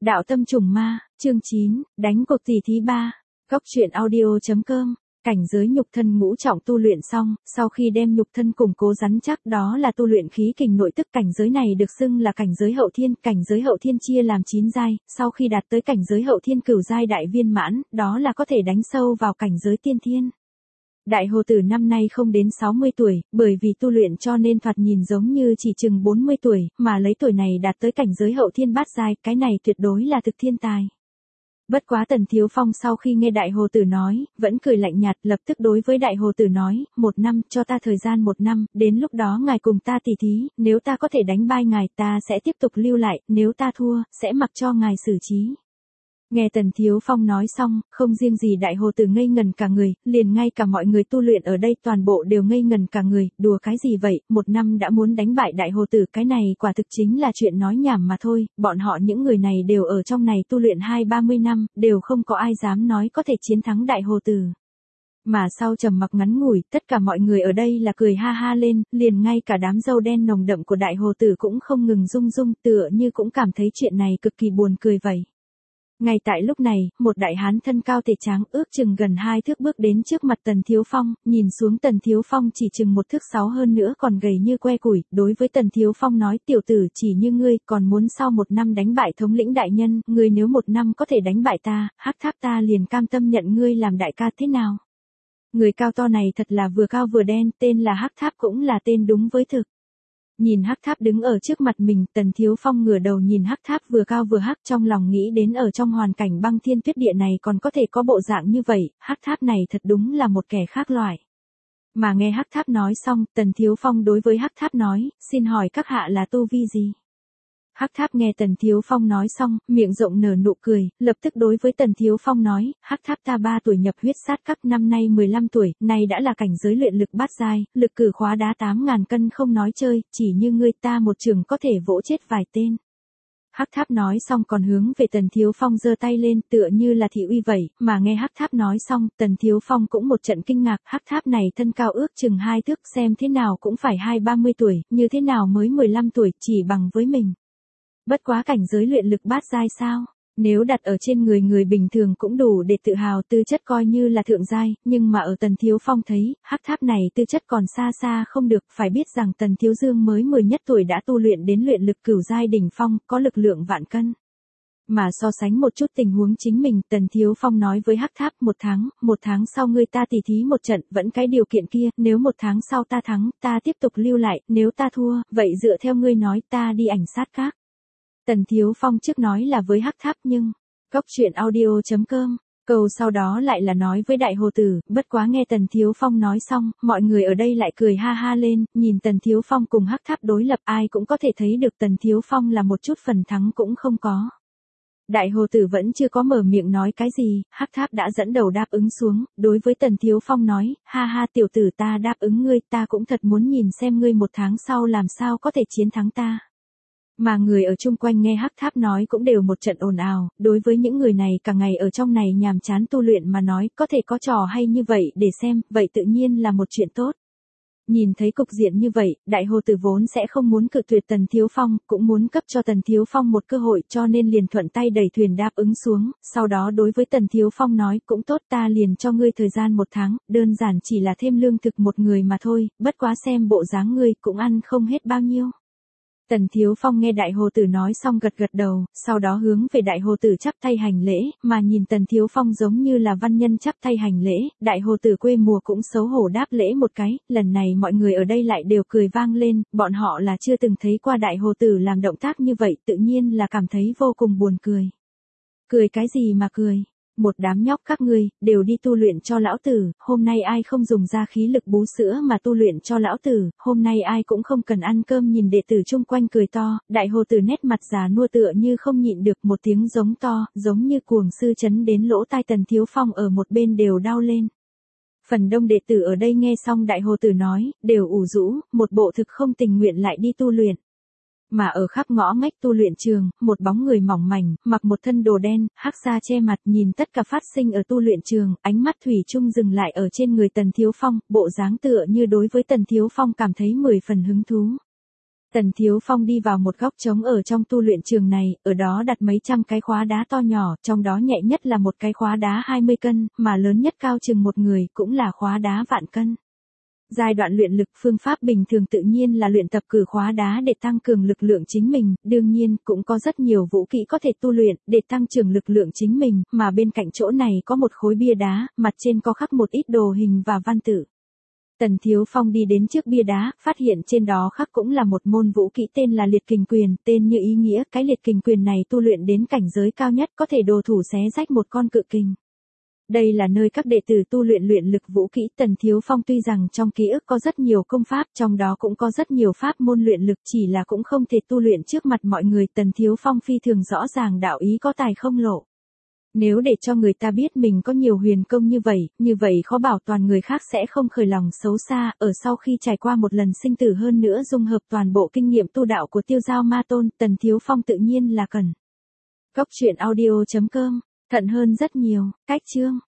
Đạo tâm trùng ma, chương 9, đánh cuộc tỷ thí 3. Góc truyện audio.com. Cảnh giới nhục thân ngũ trọng tu luyện xong, sau khi đem nhục thân củng cố rắn chắc, đó là tu luyện khí kình nội tức. Cảnh giới này được xưng là cảnh giới hậu thiên. Cảnh giới hậu thiên chia làm 9 giai, sau khi đạt tới cảnh giới hậu thiên cửu giai đại viên mãn, đó là có thể đánh sâu vào cảnh giới tiên thiên. Đại Hồ Tử năm nay không đến 60 tuổi, bởi vì tu luyện cho nên thoạt nhìn giống như chỉ chừng 40 tuổi, mà lấy tuổi này đạt tới cảnh giới hậu thiên bát giai, cái này tuyệt đối là thực thiên tài. Bất quá Tần Thiếu Phong sau khi nghe Đại Hồ Tử nói, vẫn cười lạnh nhạt, lập tức đối với Đại Hồ Tử nói, 1 năm, cho ta thời gian 1 năm, đến lúc đó ngài cùng ta tỉ thí, nếu ta có thể đánh bại ngài ta sẽ tiếp tục lưu lại, nếu ta thua, sẽ mặc cho ngài xử trí. Nghe Tần Thiếu Phong nói xong, không riêng gì Đại Hồ Tử ngây ngần cả người, liền ngay cả mọi người tu luyện ở đây toàn bộ đều ngây ngần cả người, đùa cái gì vậy, 1 năm đã muốn đánh bại Đại Hồ Tử, cái này quả thực chính là chuyện nói nhảm mà thôi, bọn họ những người này đều ở trong này tu luyện 20-30 năm, đều không có ai dám nói có thể chiến thắng Đại Hồ Tử. Mà sau trầm mặc ngắn ngủi, tất cả mọi người ở đây là cười ha ha lên, liền ngay cả đám râu đen nồng đậm của Đại Hồ Tử cũng không ngừng rung rung, tựa như cũng cảm thấy chuyện này cực kỳ buồn cười vậy. Ngay tại lúc này, một đại hán thân cao thể tráng ước chừng gần 2 thước bước đến trước mặt Tần Thiếu Phong, nhìn xuống Tần Thiếu Phong chỉ chừng 1 thước 6 hơn nữa còn gầy như que củi, đối với Tần Thiếu Phong nói, tiểu tử chỉ như ngươi, còn muốn sau 1 năm đánh bại thống lĩnh đại nhân, ngươi nếu 1 năm có thể đánh bại ta, Hắc Tháp ta liền cam tâm nhận ngươi làm đại ca thế nào? Người cao to này thật là vừa cao vừa đen, tên là Hắc Tháp cũng là tên đúng với thực. Nhìn Hắc Tháp đứng ở trước mặt mình, Tần Thiếu Phong ngửa đầu nhìn Hắc Tháp vừa cao vừa hắc, trong lòng nghĩ đến ở trong hoàn cảnh băng thiên tuyết địa này còn có thể có bộ dạng như vậy, Hắc Tháp này thật đúng là một kẻ khác loại. Mà nghe Hắc Tháp nói xong, Tần Thiếu Phong đối với Hắc Tháp nói, xin hỏi các hạ là tu vi gì? Hắc Tháp nghe Tần Thiếu Phong nói xong, miệng rộng nở nụ cười, lập tức đối với Tần Thiếu Phong nói, Hắc Tháp ta 3 tuổi nhập huyết sát các, năm nay 15 tuổi, nay đã là cảnh giới luyện lực bát giai, lực cử khóa đá 8.000 cân không nói chơi, chỉ như ngươi ta một trường có thể vỗ chết vài tên. Hắc Tháp nói xong còn hướng về Tần Thiếu Phong giơ tay lên, tựa như là thị uy vậy, mà nghe Hắc Tháp nói xong, Tần Thiếu Phong cũng một trận kinh ngạc, Hắc Tháp này thân cao ước chừng 2 thước, xem thế nào cũng phải 20-30 tuổi, như thế nào mới 15 tuổi, chỉ bằng với mình. Bất quá cảnh giới luyện lực bát giai sao? Nếu đặt ở trên người bình thường cũng đủ để tự hào, tư chất coi như là thượng giai, nhưng mà ở Tần Thiếu Phong thấy, Hắc Tháp này tư chất còn xa xa không được, phải biết rằng Tần Thiếu Dương mới 10 nhất tuổi đã tu luyện đến luyện lực cửu giai đỉnh phong, có lực lượng vạn cân. Mà so sánh một chút tình huống chính mình, Tần Thiếu Phong nói với Hắc Tháp, 1 tháng sau ngươi ta tỉ thí một trận, vẫn cái điều kiện kia, nếu 1 tháng sau ta thắng, ta tiếp tục lưu lại, nếu ta thua, vậy dựa theo ngươi nói ta đi ảnh sát các. Tần Thiếu Phong trước nói là với Hắc Tháp nhưng, góc truyện audio.com, câu sau đó lại là nói với Đại Hồ Tử, bất quá nghe Tần Thiếu Phong nói xong, mọi người ở đây lại cười ha ha lên, nhìn Tần Thiếu Phong cùng Hắc Tháp đối lập ai cũng có thể thấy được Tần Thiếu Phong là một chút phần thắng cũng không có. Đại Hồ Tử vẫn chưa có mở miệng nói cái gì, Hắc Tháp đã dẫn đầu đáp ứng xuống, đối với Tần Thiếu Phong nói, ha ha tiểu tử ta đáp ứng ngươi, ta cũng thật muốn nhìn xem ngươi 1 tháng sau làm sao có thể chiến thắng ta. Mà người ở chung quanh nghe Hắc Tháp nói cũng đều một trận ồn ào, đối với những người này cả ngày ở trong này nhàm chán tu luyện mà nói, có thể có trò hay như vậy để xem, vậy tự nhiên là một chuyện tốt. Nhìn thấy cục diện như vậy, Đại Hồ Tử vốn sẽ không muốn cự tuyệt Tần Thiếu Phong, cũng muốn cấp cho Tần Thiếu Phong một cơ hội, cho nên liền thuận tay đẩy thuyền đáp ứng xuống, sau đó đối với Tần Thiếu Phong nói, cũng tốt, ta liền cho ngươi thời gian 1 tháng, đơn giản chỉ là thêm lương thực một người mà thôi, bất quá xem bộ dáng ngươi cũng ăn không hết bao nhiêu. Tần Thiếu Phong nghe Đại Hồ Tử nói xong gật gật đầu, sau đó hướng về Đại Hồ Tử chắp tay hành lễ, mà nhìn Tần Thiếu Phong giống như là văn nhân chắp tay hành lễ, Đại Hồ Tử quê mùa cũng xấu hổ đáp lễ một cái, lần này mọi người ở đây lại đều cười vang lên, bọn họ là chưa từng thấy qua Đại Hồ Tử làm động tác như vậy, tự nhiên là cảm thấy vô cùng buồn cười. Cười cái gì mà cười? Một đám nhóc các ngươi, đều đi tu luyện cho lão tử, hôm nay ai không dùng ra khí lực bú sữa mà tu luyện cho lão tử, hôm nay ai cũng không cần ăn cơm. Nhìn đệ tử chung quanh cười to, Đại Hồ Tử nét mặt già nua tựa như không nhịn được, một tiếng giống to, giống như cuồng sư chấn đến lỗ tai Tần Thiếu Phong ở một bên đều đau lên. Phần đông đệ tử ở đây nghe xong Đại Hồ Tử nói, đều ủ rũ, một bộ thực không tình nguyện lại đi tu luyện. Mà ở khắp ngõ ngách tu luyện trường, một bóng người mỏng mảnh, mặc một thân đồ đen, hắc da che mặt, nhìn tất cả phát sinh ở tu luyện trường, ánh mắt thủy chung dừng lại ở trên người Tần Thiếu Phong, bộ dáng tựa như đối với Tần Thiếu Phong cảm thấy 10 phần hứng thú. Tần Thiếu Phong đi vào một góc trống ở trong tu luyện trường này, ở đó đặt mấy trăm cái khóa đá to nhỏ, trong đó nhẹ nhất là một cái khóa đá 20 cân, mà lớn nhất cao chừng một người, cũng là khóa đá vạn cân. Giai đoạn luyện lực phương pháp bình thường tự nhiên là luyện tập cử khóa đá để tăng cường lực lượng chính mình, đương nhiên cũng có rất nhiều vũ kỹ có thể tu luyện để tăng trưởng lực lượng chính mình, mà bên cạnh chỗ này có một khối bia đá, mặt trên có khắc một ít đồ hình và văn tự. Tần Thiếu Phong đi đến trước bia đá, phát hiện trên đó khắc cũng là một môn vũ kỹ tên là liệt kình quyền, tên như ý nghĩa, cái liệt kình quyền này tu luyện đến cảnh giới cao nhất có thể đồ thủ xé rách một con cự kình. Đây là nơi các đệ tử tu luyện luyện lực vũ kỹ. Tần Thiếu Phong tuy rằng trong ký ức có rất nhiều công pháp, trong đó cũng có rất nhiều pháp môn luyện lực, chỉ là cũng không thể tu luyện trước mặt mọi người. Tần Thiếu Phong phi thường rõ ràng đạo ý có tài không lộ. Nếu để cho người ta biết mình có nhiều huyền công như vậy khó bảo toàn người khác sẽ không khởi lòng xấu xa, ở sau khi trải qua một lần sinh tử hơn nữa dung hợp toàn bộ kinh nghiệm tu đạo của Tiêu Giao Ma Tôn, Tần Thiếu Phong tự nhiên là cần. Cốc truyện audio.com, thận hơn rất nhiều, cách chương.